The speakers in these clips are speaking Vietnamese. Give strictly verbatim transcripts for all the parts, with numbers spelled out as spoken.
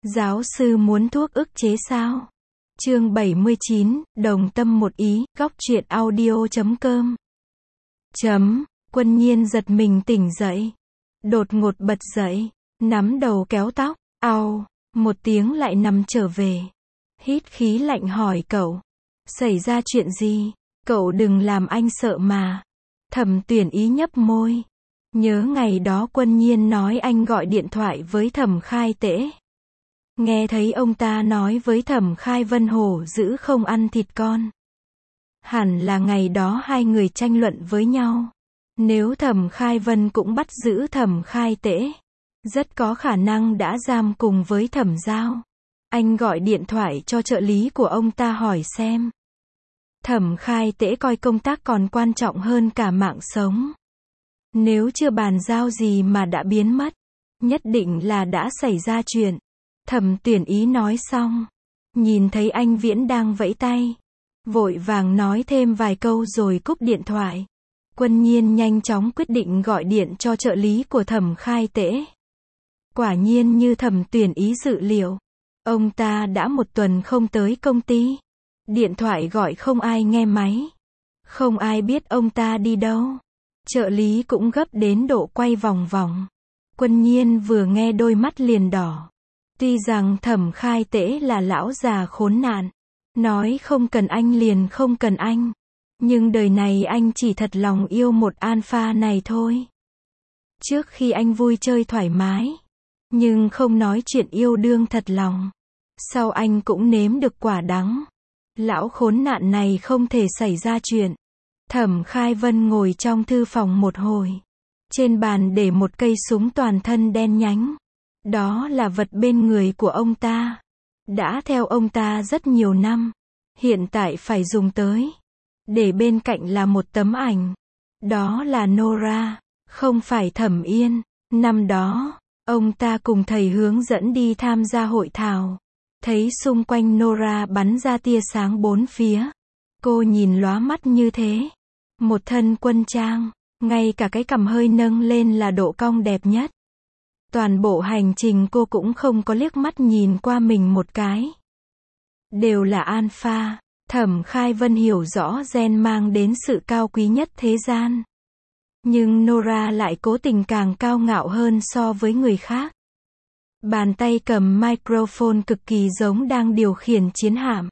Giáo sư muốn thuốc ức chế sao? Chương bảy mươi chín, đồng tâm một ý, góc truyện audio chấm com. Chấm, Quân Nhiên giật mình tỉnh dậy. Đột ngột bật dậy, nắm đầu kéo tóc, au, một tiếng lại nằm trở về. Hít khí lạnh hỏi cậu, xảy ra chuyện gì? Cậu đừng làm anh sợ mà. Thẩm Tuyển Ý nhấp môi. Nhớ ngày đó Quân Nhiên nói anh gọi điện thoại với Thẩm Khai Tễ. Nghe thấy ông ta nói với Thẩm Khai Vân hổ dữ không ăn thịt con. Hẳn là ngày đó hai người tranh luận với nhau. Nếu Thẩm Khai Vân cũng bắt giữ Thẩm Khai Tễ, rất có khả năng đã giam cùng với Thẩm Giao. Anh gọi điện thoại cho trợ lý của ông ta hỏi xem. Thẩm Khai Tễ coi công tác còn quan trọng hơn cả mạng sống. Nếu chưa bàn giao gì mà đã biến mất, nhất định là đã xảy ra chuyện. Thẩm Tuyển Ý nói xong, nhìn thấy anh Viễn đang vẫy tay, vội vàng nói thêm vài câu rồi cúp điện thoại. Quân Nhiên nhanh chóng quyết định gọi điện cho trợ lý của Thẩm Khai Tễ. Quả nhiên như Thẩm Tuyển Ý dự liệu, ông ta đã một tuần không tới công ty. Điện thoại gọi không ai nghe máy. Không ai biết ông ta đi đâu. Trợ lý cũng gấp đến độ quay vòng vòng. Quân Nhiên vừa nghe đôi mắt liền đỏ. Tuy rằng Thẩm Khai Tễ là lão già khốn nạn, nói không cần anh liền không cần anh, nhưng đời này anh chỉ thật lòng yêu một alpha này thôi. Trước khi anh vui chơi thoải mái, nhưng không nói chuyện yêu đương thật lòng. Sau anh cũng nếm được quả đắng. Lão khốn nạn này không thể xảy ra chuyện. Thẩm Khai Vân ngồi trong thư phòng một hồi. Trên bàn để một cây súng toàn thân đen nhánh. Đó là vật bên người của ông ta. Đã theo ông ta rất nhiều năm. Hiện tại phải dùng tới. Để bên cạnh là một tấm ảnh. Đó là Nora, không phải Thẩm Yên. Năm đó, ông ta cùng thầy hướng dẫn đi tham gia hội thảo. Thấy xung quanh Nora bắn ra tia sáng bốn phía. Cô nhìn lóa mắt như thế. Một thân quân trang, ngay cả cái cằm hơi nâng lên là độ cong đẹp nhất. Toàn bộ hành trình cô cũng không có liếc mắt nhìn qua mình một cái. Đều là alpha. Thẩm Khai Vân hiểu rõ gen mang đến sự cao quý nhất thế gian. Nhưng Nora lại cố tình càng cao ngạo hơn so với người khác. Bàn tay cầm microphone cực kỳ giống đang điều khiển chiến hạm.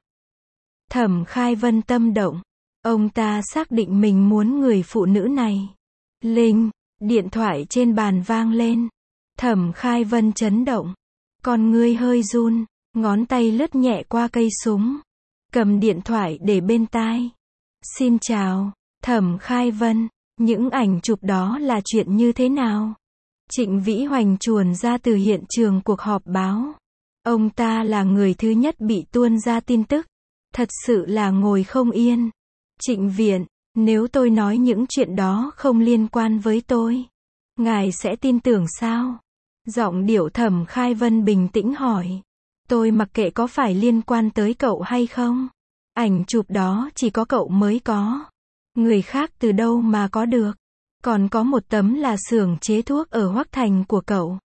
Thẩm Khai Vân tâm động. Ông ta xác định mình muốn người phụ nữ này. Linh, điện thoại trên bàn vang lên. Thẩm Khai Vân chấn động. Con ngươi hơi run, ngón tay lướt nhẹ qua cây súng. Cầm điện thoại để bên tai. Xin chào, Thẩm Khai Vân. Những ảnh chụp đó là chuyện như thế nào? Trịnh Vĩ Hoành chuồn ra từ hiện trường cuộc họp báo. Ông ta là người thứ nhất bị tuôn ra tin tức. Thật sự là ngồi không yên. Trịnh Viện, nếu tôi nói những chuyện đó không liên quan với tôi, ngài sẽ tin tưởng sao? Giọng điệu Thẩm Khai Vân bình tĩnh hỏi. Tôi mặc kệ có phải liên quan tới cậu hay không. Ảnh chụp đó chỉ có cậu mới có. Người khác từ đâu mà có được. Còn có một tấm là xưởng chế thuốc ở Hoắc Thành của cậu.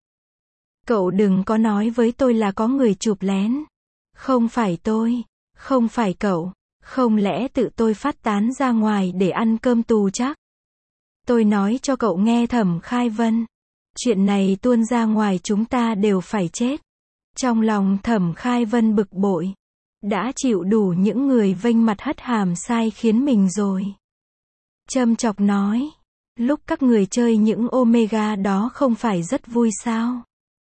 Cậu đừng có nói với tôi là có người chụp lén. Không phải tôi, không phải cậu, không lẽ tự tôi phát tán ra ngoài để ăn cơm tù chắc? Tôi nói cho cậu nghe Thẩm Khai Vân. Chuyện này tuôn ra ngoài chúng ta đều phải chết. Trong lòng Thẩm Khai Vân bực bội. Đã chịu đủ những người vênh mặt hất hàm sai khiến mình rồi. Châm chọc nói. Lúc các người chơi những Omega đó không phải rất vui sao?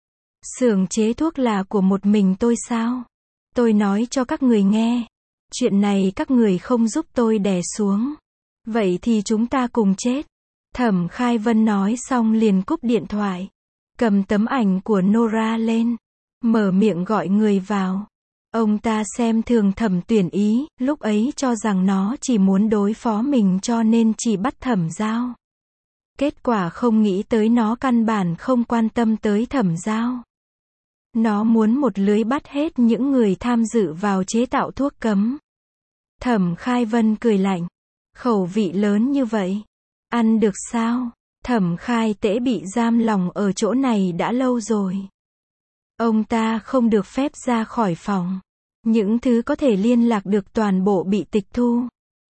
Xưởng chế thuốc là của một mình tôi sao? Tôi nói cho các người nghe. Chuyện này các người không giúp tôi đè xuống. Vậy thì chúng ta cùng chết. Thẩm Khai Vân nói xong liền cúp điện thoại. Cầm tấm ảnh của Nora lên. Mở miệng gọi người vào. Ông ta xem thường Thẩm Tuyển Ý. Lúc ấy cho rằng nó chỉ muốn đối phó mình cho nên chỉ bắt Thẩm Giao. Kết quả không nghĩ tới nó căn bản không quan tâm tới Thẩm Giao. Nó muốn một lưới bắt hết những người tham dự vào chế tạo thuốc cấm. Thẩm Khai Vân cười lạnh. Khẩu vị lớn như vậy. Ăn được sao? Thẩm Khai Tễ bị giam lòng ở chỗ này đã lâu rồi. Ông ta không được phép ra khỏi phòng. Những thứ có thể liên lạc được toàn bộ bị tịch thu.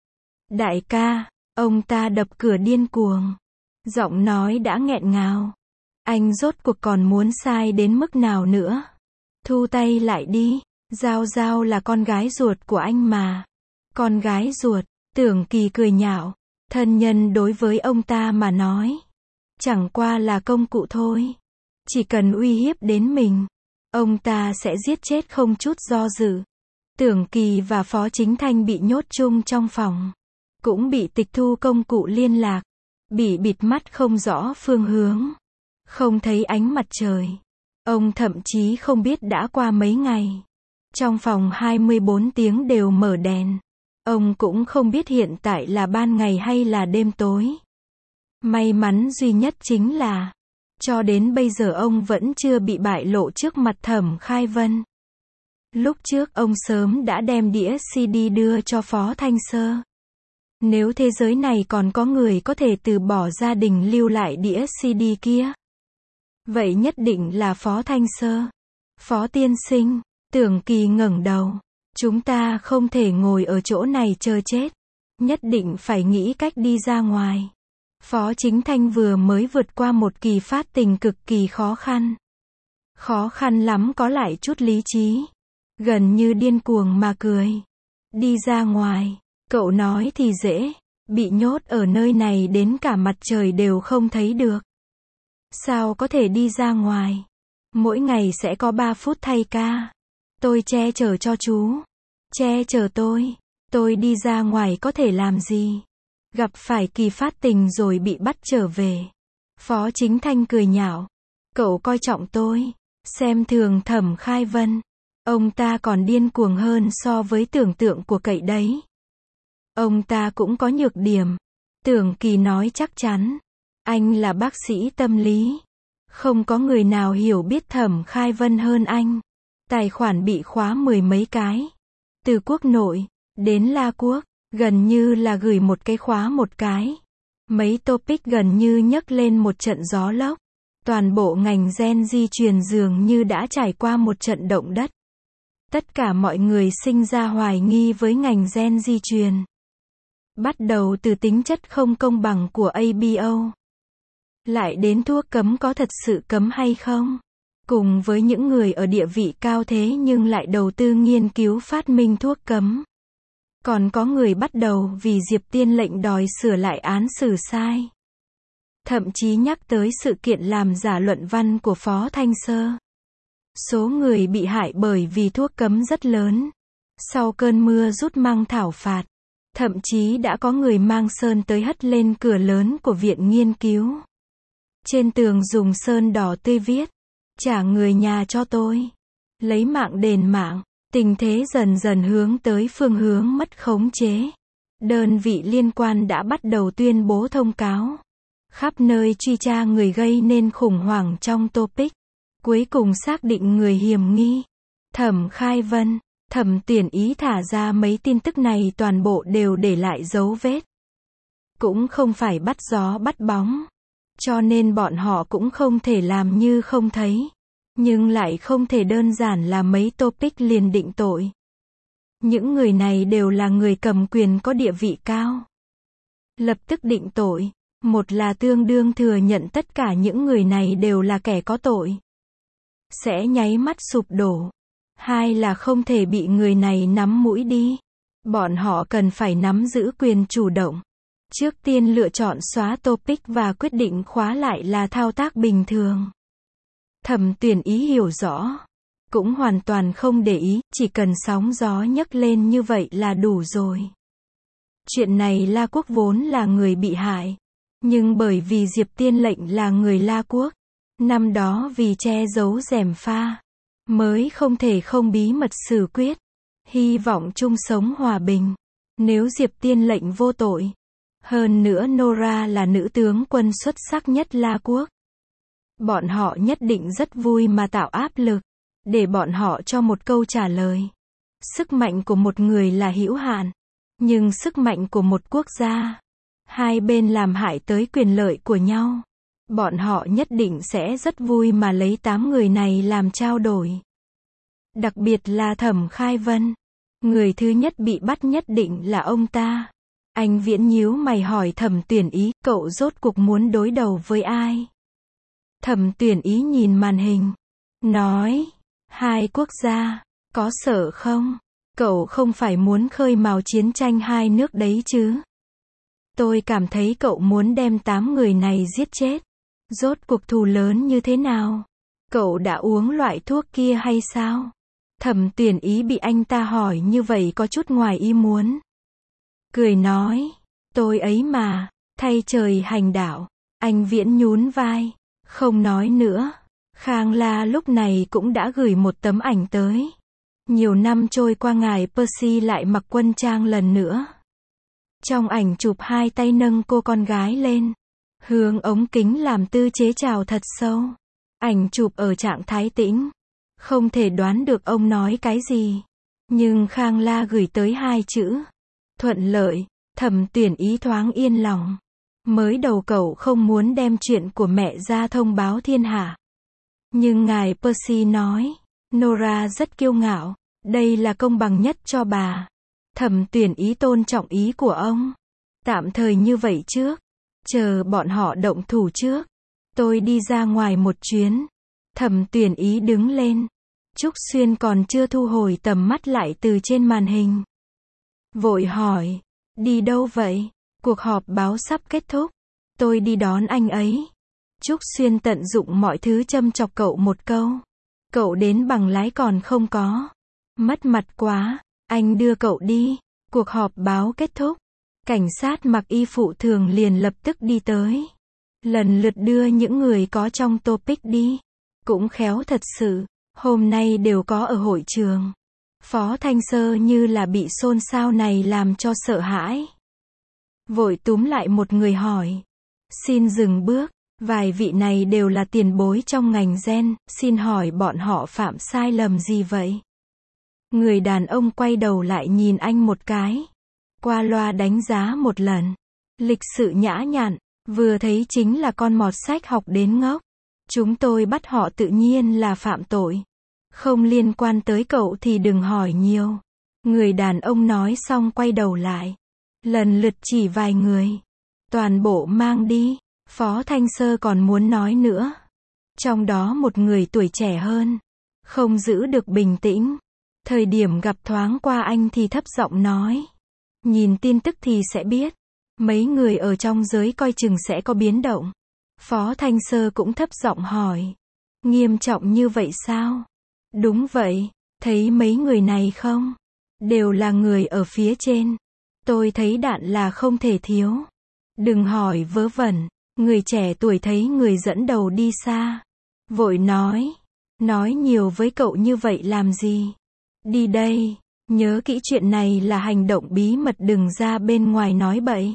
Đại ca, ông ta đập cửa điên cuồng. Giọng nói đã nghẹn ngào. Anh rốt cuộc còn muốn sai đến mức nào nữa? Thu tay lại đi. Giao Giao là con gái ruột của anh mà. Con gái ruột, Tưởng Kỳ cười nhạo. Thân nhân đối với ông ta mà nói. Chẳng qua là công cụ thôi. Chỉ cần uy hiếp đến mình, ông ta sẽ giết chết không chút do dự. Tưởng Kỳ và Phó Chính Thanh bị nhốt chung trong phòng. Cũng bị tịch thu công cụ liên lạc. Bị bịt mắt không rõ phương hướng. Không thấy ánh mặt trời. Ông thậm chí không biết đã qua mấy ngày. Trong phòng hai mươi bốn tiếng đều mở đèn. Ông cũng không biết hiện tại là ban ngày hay là đêm tối. May mắn duy nhất chính là, cho đến bây giờ ông vẫn chưa bị bại lộ trước mặt Thẩm Khai Vân. Lúc trước ông sớm đã đem đĩa xê đê đưa cho Phó Thanh Sơ. Nếu thế giới này còn có người có thể từ bỏ gia đình lưu lại đĩa xê đê kia, vậy nhất định là Phó Thanh Sơ. Phó tiên sinh, Tưởng Kỳ ngẩng đầu. Chúng ta không thể ngồi ở chỗ này chờ chết. Nhất định phải nghĩ cách đi ra ngoài. Phó Chính Thanh vừa mới vượt qua một kỳ phát tình cực kỳ khó khăn. Khó khăn lắm có lại chút lý trí. Gần như điên cuồng mà cười. Đi ra ngoài, cậu nói thì dễ. Bị nhốt ở nơi này đến cả mặt trời đều không thấy được. Sao có thể đi ra ngoài? Mỗi ngày sẽ có ba phút thay ca. Tôi che chở cho chú. Che chở tôi. Tôi đi ra ngoài có thể làm gì? Gặp phải kỳ phát tình rồi bị bắt trở về. Phó Chính Thanh cười nhạo. Cậu coi trọng tôi. Xem thường Thẩm Khai Vân. Ông ta còn điên cuồng hơn so với tưởng tượng của cậy đấy. Ông ta cũng có nhược điểm. Tưởng Kỳ nói chắc chắn. Anh là bác sĩ tâm lý. Không có người nào hiểu biết Thẩm Khai Vân hơn anh. Tài khoản bị khóa mười mấy cái. Từ quốc nội đến La Quốc, gần như là gửi một cái khóa một cái. Mấy topic gần như nhấc lên một trận gió lốc. Toàn bộ ngành gen di truyền dường như đã trải qua một trận động đất. Tất cả mọi người sinh ra hoài nghi với ngành gen di truyền. Bắt đầu từ tính chất không công bằng của a bê o. Lại đến thuốc cấm có thật sự cấm hay không? Cùng với những người ở địa vị cao thế nhưng lại đầu tư nghiên cứu phát minh thuốc cấm. Còn có người bắt đầu vì Diệp Tiên lệnh đòi sửa lại án xử sai. Thậm chí nhắc tới sự kiện làm giả luận văn của Phó Thanh Sơ. Số người bị hại bởi vì thuốc cấm rất lớn. Sau cơn mưa rút măng thảo phạt, thậm chí đã có người mang sơn tới hất lên cửa lớn của viện nghiên cứu. Trên tường dùng sơn đỏ tươi viết, trả người nhà cho tôi. Lấy mạng đền mạng. Tình thế dần dần hướng tới phương hướng mất khống chế. Đơn vị liên quan đã bắt đầu tuyên bố thông cáo. Khắp nơi truy tra người gây nên khủng hoảng trong topic. Cuối cùng xác định người hiểm nghi. Thẩm Khai Vân, Thẩm Tuyển Ý thả ra mấy tin tức này toàn bộ đều để lại dấu vết. Cũng không phải bắt gió bắt bóng. Cho nên bọn họ cũng không thể làm như không thấy. Nhưng lại không thể đơn giản là mấy topic liền định tội. Những người này đều là người cầm quyền có địa vị cao. Lập tức định tội. Một là tương đương thừa nhận tất cả những người này đều là kẻ có tội. Sẽ nháy mắt sụp đổ. Hai là không thể bị người này nắm mũi đi. Bọn họ cần phải nắm giữ quyền chủ động. Trước tiên lựa chọn xóa topic và quyết định khóa lại là thao tác bình thường. Thẩm Tuyển Ý hiểu rõ. Cũng hoàn toàn không để ý, chỉ cần sóng gió nhấc lên như vậy là đủ rồi. Chuyện này La Quốc vốn là người bị hại. Nhưng bởi vì Diệp Tiên lệnh là người La Quốc. Năm đó vì che giấu gièm pha. Mới không thể không bí mật xử quyết. Hy vọng chung sống hòa bình. Nếu Diệp Tiên lệnh vô tội. Hơn nữa Nora là nữ tướng quân xuất sắc nhất La Quốc. Bọn họ nhất định rất vui mà tạo áp lực. Để bọn họ cho một câu trả lời. Sức mạnh của một người là hữu hạn. Nhưng sức mạnh của một quốc gia. Hai bên làm hại tới quyền lợi của nhau. Bọn họ nhất định sẽ rất vui mà lấy tám người này làm trao đổi. Đặc biệt là Thẩm Khai Vân. Người thứ nhất bị bắt nhất định là ông ta. Anh Viễn nhíu mày hỏi Thẩm Tuyển Ý, cậu rốt cuộc muốn đối đầu với ai? Thẩm Tuyển Ý nhìn màn hình. Nói, hai quốc gia, có sợ không? Cậu không phải muốn khơi mào chiến tranh hai nước đấy chứ? Tôi cảm thấy cậu muốn đem tám người này giết chết. Rốt cuộc thù lớn như thế nào? Cậu đã uống loại thuốc kia hay sao? Thẩm Tuyển Ý bị anh ta hỏi như vậy có chút ngoài ý muốn. Cười nói, tôi ấy mà, thay trời hành đạo. Anh Viễn nhún vai, không nói nữa. Khang La lúc này cũng đã gửi một tấm ảnh tới. Nhiều năm trôi qua ngài Percy lại mặc quân trang lần nữa. Trong ảnh chụp hai tay nâng cô con gái lên. Hướng ống kính làm tư chế chào thật sâu. Ảnh chụp ở trạng thái tĩnh. Không thể đoán được ông nói cái gì. Nhưng Khang La gửi tới hai chữ. Thuận lợi. Thẩm Tuyển Ý thoáng yên lòng. Mới đầu cậu không muốn đem chuyện của mẹ ra thông báo thiên hạ. Nhưng ngài Percy nói. Nora rất kiêu ngạo. Đây là công bằng nhất cho bà. Thẩm Tuyển Ý tôn trọng ý của ông. Tạm thời như vậy trước. Chờ bọn họ động thủ trước. Tôi đi ra ngoài một chuyến. Thẩm Tuyển Ý đứng lên. Trúc Xuyên còn chưa thu hồi tầm mắt lại từ trên màn hình. Vội hỏi. Đi đâu vậy? Cuộc họp báo sắp kết thúc. Tôi đi đón anh ấy. Trúc Xuyên tận dụng mọi thứ châm chọc cậu một câu. Cậu đến bằng lái còn không có. Mất mặt quá. Anh đưa cậu đi. Cuộc họp báo kết thúc. Cảnh sát mặc y phụ thường liền lập tức đi tới. Lần lượt đưa những người có trong topic đi. Cũng khéo thật sự. Hôm nay đều có ở hội trường. Phó Thanh Sơ như là bị xôn xao này làm cho sợ hãi. Vội túm lại một người hỏi. Xin dừng bước. Vài vị này đều là tiền bối trong ngành gen. Xin hỏi bọn họ phạm sai lầm gì vậy? Người đàn ông quay đầu lại nhìn anh một cái. Qua loa đánh giá một lần. Lịch sự nhã nhặn. Vừa thấy chính là con mọt sách học đến ngốc. Chúng tôi bắt họ tự nhiên là phạm tội. Không liên quan tới cậu thì đừng hỏi nhiều. Người đàn ông nói xong quay đầu lại. Lần lượt chỉ vài người. Toàn bộ mang đi. Phó Thanh Sơ còn muốn nói nữa. Trong đó một người tuổi trẻ hơn. Không giữ được bình tĩnh. Thời điểm gặp thoáng qua anh thì thấp giọng nói. Nhìn tin tức thì sẽ biết. Mấy người ở trong giới coi chừng sẽ có biến động. Phó Thanh Sơ cũng thấp giọng hỏi. Nghiêm trọng như vậy sao? Đúng vậy. Thấy mấy người này không? Đều là người ở phía trên. Tôi thấy đạn là không thể thiếu. Đừng hỏi vớ vẩn. Người trẻ tuổi thấy người dẫn đầu đi xa. Vội nói. Nói nhiều với cậu như vậy làm gì? Đi đây. Nhớ kỹ chuyện này là hành động bí mật, đừng ra bên ngoài nói bậy.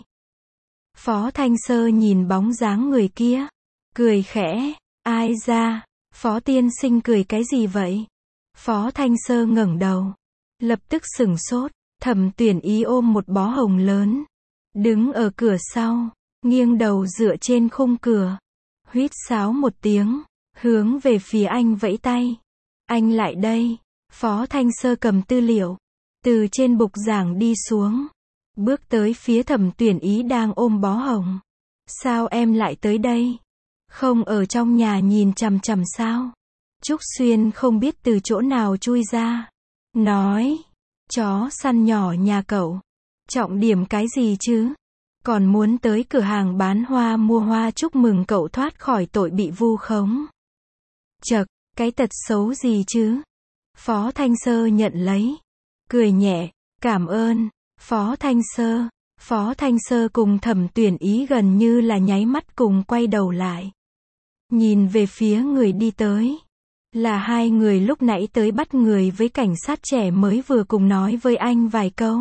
Phó Thanh Sơ nhìn bóng dáng người kia. Cười khẽ. Ai ra? Phó tiên sinh cười cái gì vậy? Phó Thanh Sơ ngẩng đầu. Lập tức sửng sốt. Thẩm Tuyển Ý ôm một bó hồng lớn. Đứng ở cửa sau. Nghiêng đầu dựa trên khung cửa. Huýt sáo một tiếng. Hướng về phía anh vẫy tay. Anh lại đây. Phó Thanh Sơ cầm tư liệu. Từ trên bục giảng đi xuống. Bước tới phía Thẩm Tuyển Ý đang ôm bó hồng. Sao em lại tới đây? Không ở trong nhà nhìn chằm chằm sao? Trúc Xuyên không biết từ chỗ nào chui ra. Nói. Chó săn nhỏ nhà cậu. Trọng điểm cái gì chứ? Còn muốn tới cửa hàng bán hoa mua hoa chúc mừng cậu thoát khỏi tội bị vu khống. Chậc, cái tật xấu gì chứ? Phó Thanh Sơ nhận lấy. Cười nhẹ. Cảm ơn. Phó Thanh Sơ. Phó Thanh Sơ cùng Thẩm Tuyển Ý gần như là nháy mắt cùng quay đầu lại. Nhìn về phía người đi tới. Là hai người lúc nãy tới bắt người với cảnh sát trẻ mới vừa cùng nói với anh vài câu.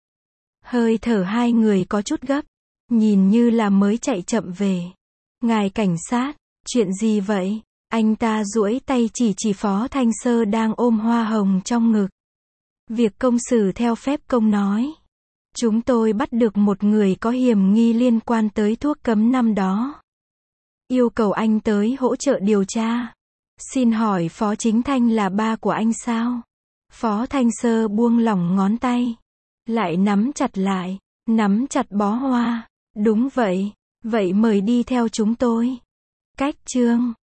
Hơi thở hai người có chút gấp. Nhìn như là mới chạy chậm về. Ngài cảnh sát, chuyện gì vậy? Anh ta duỗi tay chỉ chỉ Phó Thanh Sơ đang ôm hoa hồng trong ngực. Việc công xử theo phép công nói. Chúng tôi bắt được một người có hiểm nghi liên quan tới thuốc cấm năm đó. Yêu cầu anh tới hỗ trợ điều tra. Xin hỏi Phó Chính Thanh là ba của anh sao? Phó Thanh Sơ buông lỏng ngón tay. Lại nắm chặt lại. Nắm chặt bó hoa. Đúng vậy. Vậy mời đi theo chúng tôi. Cách chương